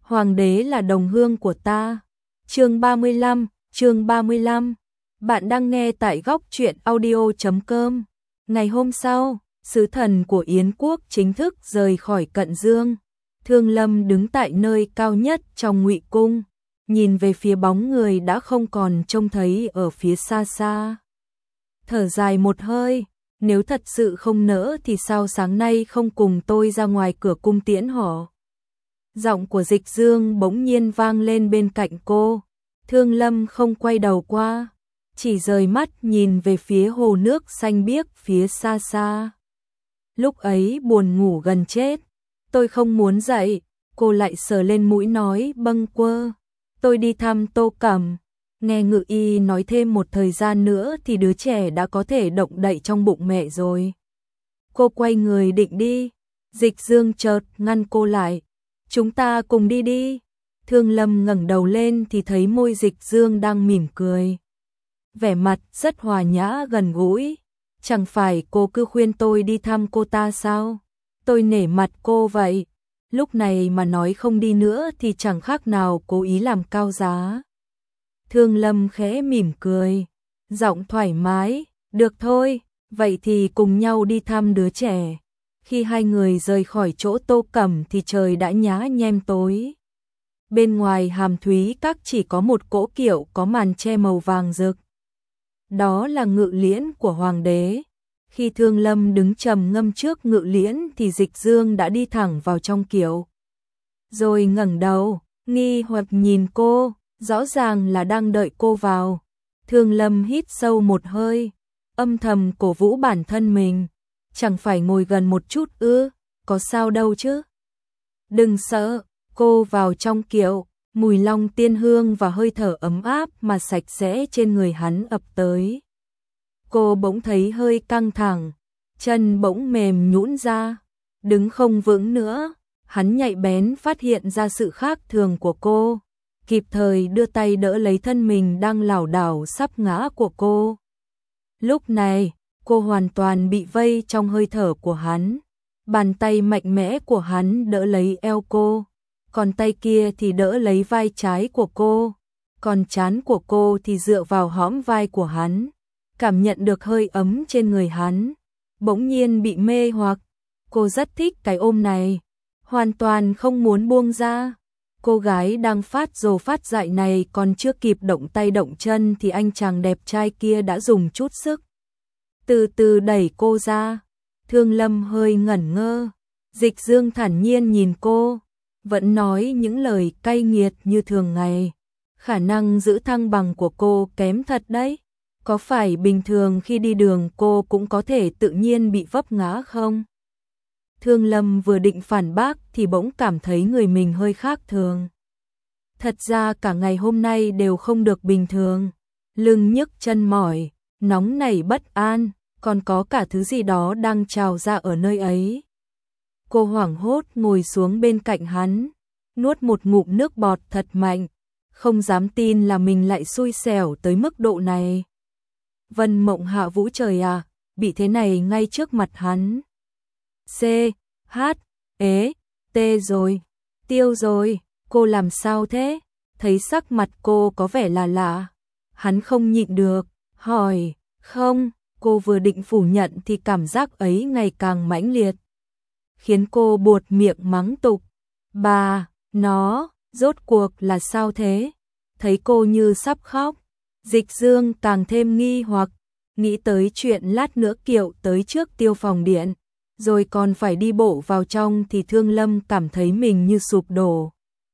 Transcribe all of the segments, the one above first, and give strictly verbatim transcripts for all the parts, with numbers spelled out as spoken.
Hoàng đế là đồng hương của ta. Chương ba mươi lăm, chương ba mươi lăm. Bạn đang nghe tại góc truyện audio chấm com. Ngày hôm sau, sứ thần của Yến quốc chính thức rời khỏi Cận Dương. Thương Lâm đứng tại nơi cao nhất trong Ngụy cung, nhìn về phía bóng người đã không còn trông thấy ở phía xa xa. Thở dài một hơi, nếu thật sự không nỡ thì sao sáng nay không cùng tôi ra ngoài cửa cung tiễn họ. Giọng của Dịch Dương bỗng nhiên vang lên bên cạnh cô. Thương Lâm không quay đầu qua, chỉ rời mắt nhìn về phía hồ nước xanh biếc phía xa xa. Lúc ấy buồn ngủ gần chết, tôi không muốn dậy, cô lại sờ lên mũi nói bâng quơ. Tôi đi thăm Tô Cẩm. Nghe Ngự Y nói thêm một thời gian nữa thì đứa trẻ đã có thể động đậy trong bụng mẹ rồi. Cô quay người định đi, Dịch Dương chợt ngăn cô lại. Chúng ta cùng đi đi. Thương Lâm ngẩng đầu lên thì thấy môi Dịch Dương đang mỉm cười. Vẻ mặt rất hòa nhã gần gũi. Chẳng phải cô cứ khuyên tôi đi thăm cô ta sao? Tôi nể mặt cô vậy. Lúc này mà nói không đi nữa thì chẳng khác nào cố ý làm cao giá. Thương Lâm khẽ mỉm cười, giọng thoải mái, được thôi, vậy thì cùng nhau đi thăm đứa trẻ. Khi hai người rời khỏi chỗ Tô Cẩm thì trời đã nhá nhem tối. Bên ngoài Hàm Thúy Các chỉ có một cỗ kiệu có màn che màu vàng rực. Đó là ngự liễn của Hoàng đế. Khi Thương Lâm đứng trầm ngâm trước ngự liễn thì Dịch Dương đã đi thẳng vào trong kiệu. Rồi ngẩng đầu, nghi hoặc nhìn cô, rõ ràng là đang đợi cô vào. Thương Lâm hít sâu một hơi, âm thầm cổ vũ bản thân mình. Chẳng phải ngồi gần một chút ư, có sao đâu chứ. Đừng sợ, cô vào trong kiệu, mùi long tiên hương và hơi thở ấm áp mà sạch sẽ trên người hắn ập tới. Cô bỗng thấy hơi căng thẳng, chân bỗng mềm nhũn ra, đứng không vững nữa. Hắn nhạy bén phát hiện ra sự khác thường của cô, kịp thời đưa tay đỡ lấy thân mình đang lảo đảo sắp ngã của cô. Lúc này, cô hoàn toàn bị vây trong hơi thở của hắn. Bàn tay mạnh mẽ của hắn đỡ lấy eo cô, còn tay kia thì đỡ lấy vai trái của cô, còn trán của cô thì dựa vào hõm vai của hắn. Cảm nhận được hơi ấm trên người hắn, bỗng nhiên bị mê hoặc. Cô rất thích cái ôm này, hoàn toàn không muốn buông ra. Cô gái đang phát rồ phát dại này còn chưa kịp động tay động chân thì anh chàng đẹp trai kia đã dùng chút sức, từ từ đẩy cô ra. Thương Lâm hơi ngẩn ngơ. Dịch Dương thản nhiên nhìn cô, vẫn nói những lời cay nghiệt như thường ngày. Khả năng giữ thăng bằng của cô kém thật đấy. Có phải bình thường khi đi đường cô cũng có thể tự nhiên bị vấp ngã không? Thương Lâm vừa định phản bác thì bỗng cảm thấy người mình hơi khác thường. Thật ra cả ngày hôm nay đều không được bình thường. Lưng nhức chân mỏi, nóng nảy bất an, còn có cả thứ gì đó đang trào ra ở nơi ấy. Cô hoảng hốt ngồi xuống bên cạnh hắn, nuốt một ngụm nước bọt thật mạnh, không dám tin là mình lại xui xẻo tới mức độ này. Vân Mộng Hạ Vũ trời à, bị thế này ngay trước mặt hắn. C, H, ế, T rồi, tiêu rồi, cô làm sao thế? Thấy sắc mặt cô có vẻ là lạ, hắn không nhịn được, hỏi, không, cô vừa định phủ nhận thì cảm giác ấy ngày càng mãnh liệt, khiến cô buột miệng mắng tục. Bà, nó, rốt cuộc là sao thế? Thấy cô như sắp khóc, Dịch Dương càng thêm nghi hoặc, nghĩ tới chuyện lát nữa kiệu tới trước Tiêu Phòng Điện, rồi còn phải đi bộ vào trong thì Thương Lâm cảm thấy mình như sụp đổ.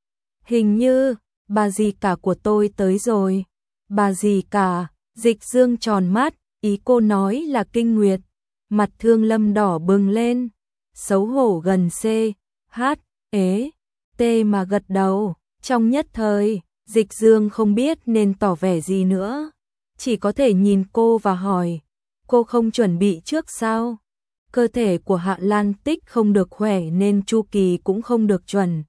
Hình như, bà dì cả của tôi tới rồi. Bà dì cả, Dịch Dương tròn mắt, ý cô nói là Kinh Nguyệt. Mặt Thương Lâm đỏ bừng lên, xấu hổ gần C, H, ế, T mà gật đầu. Trong nhất thời, Dịch Dương không biết nên tỏ vẻ gì nữa, chỉ có thể nhìn cô và hỏi, cô không chuẩn bị trước sao? Cơ thể của Hạ Lan Tích không được khỏe nên chu kỳ cũng không được chuẩn.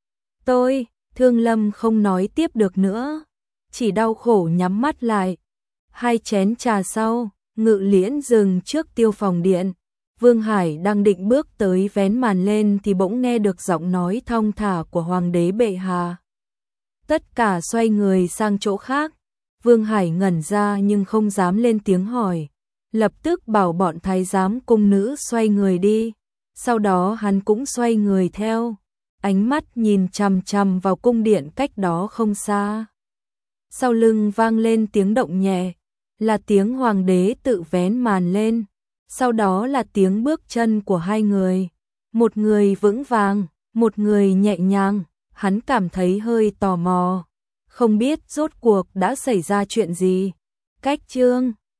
Tôi, Thương Lâm không nói tiếp được nữa, chỉ đau khổ nhắm mắt lại. Hai chén trà sau, ngự liễn dừng trước Tiêu Phòng Điện. Vương Hải đang định bước tới vén màn lên thì bỗng nghe được giọng nói thong thả của Hoàng đế bệ hạ. Tất cả xoay người sang chỗ khác. Vương Hải ngẩn ra nhưng không dám lên tiếng hỏi, lập tức bảo bọn thái giám cung nữ xoay người đi. Sau đó hắn cũng xoay người theo, ánh mắt nhìn chằm chằm vào cung điện cách đó không xa. Sau lưng vang lên tiếng động nhẹ, là tiếng hoàng đế tự vén màn lên, sau đó là tiếng bước chân của hai người. Một người vững vàng, một người nhẹ nhàng, hắn cảm thấy hơi tò mò, không biết rốt cuộc đã xảy ra chuyện gì. Cách chương